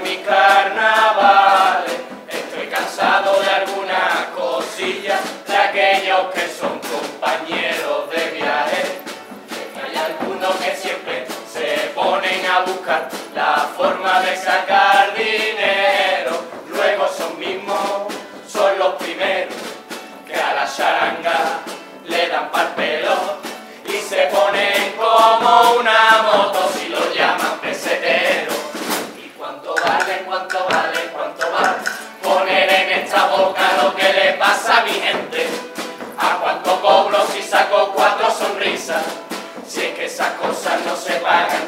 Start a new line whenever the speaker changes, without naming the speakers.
mis carnavales. Estoy cansado de algunas cosillas, de aquellos que son compañeros de viaje. Hay algunos que siempre se ponen a buscar la forma de sacar dinero. Luego son mismos, son los primeros que a la charanga le dan pa'l pelo y se ponen como una moto si lo llaman pesetero. ¿Y cuánto vale, cuánto vale, cuánto vale poner en esta boca lo que le pasa a mi gente? ¿A cuánto cobro si saco 4 sonrisas? Si es que esas cosas no se pagan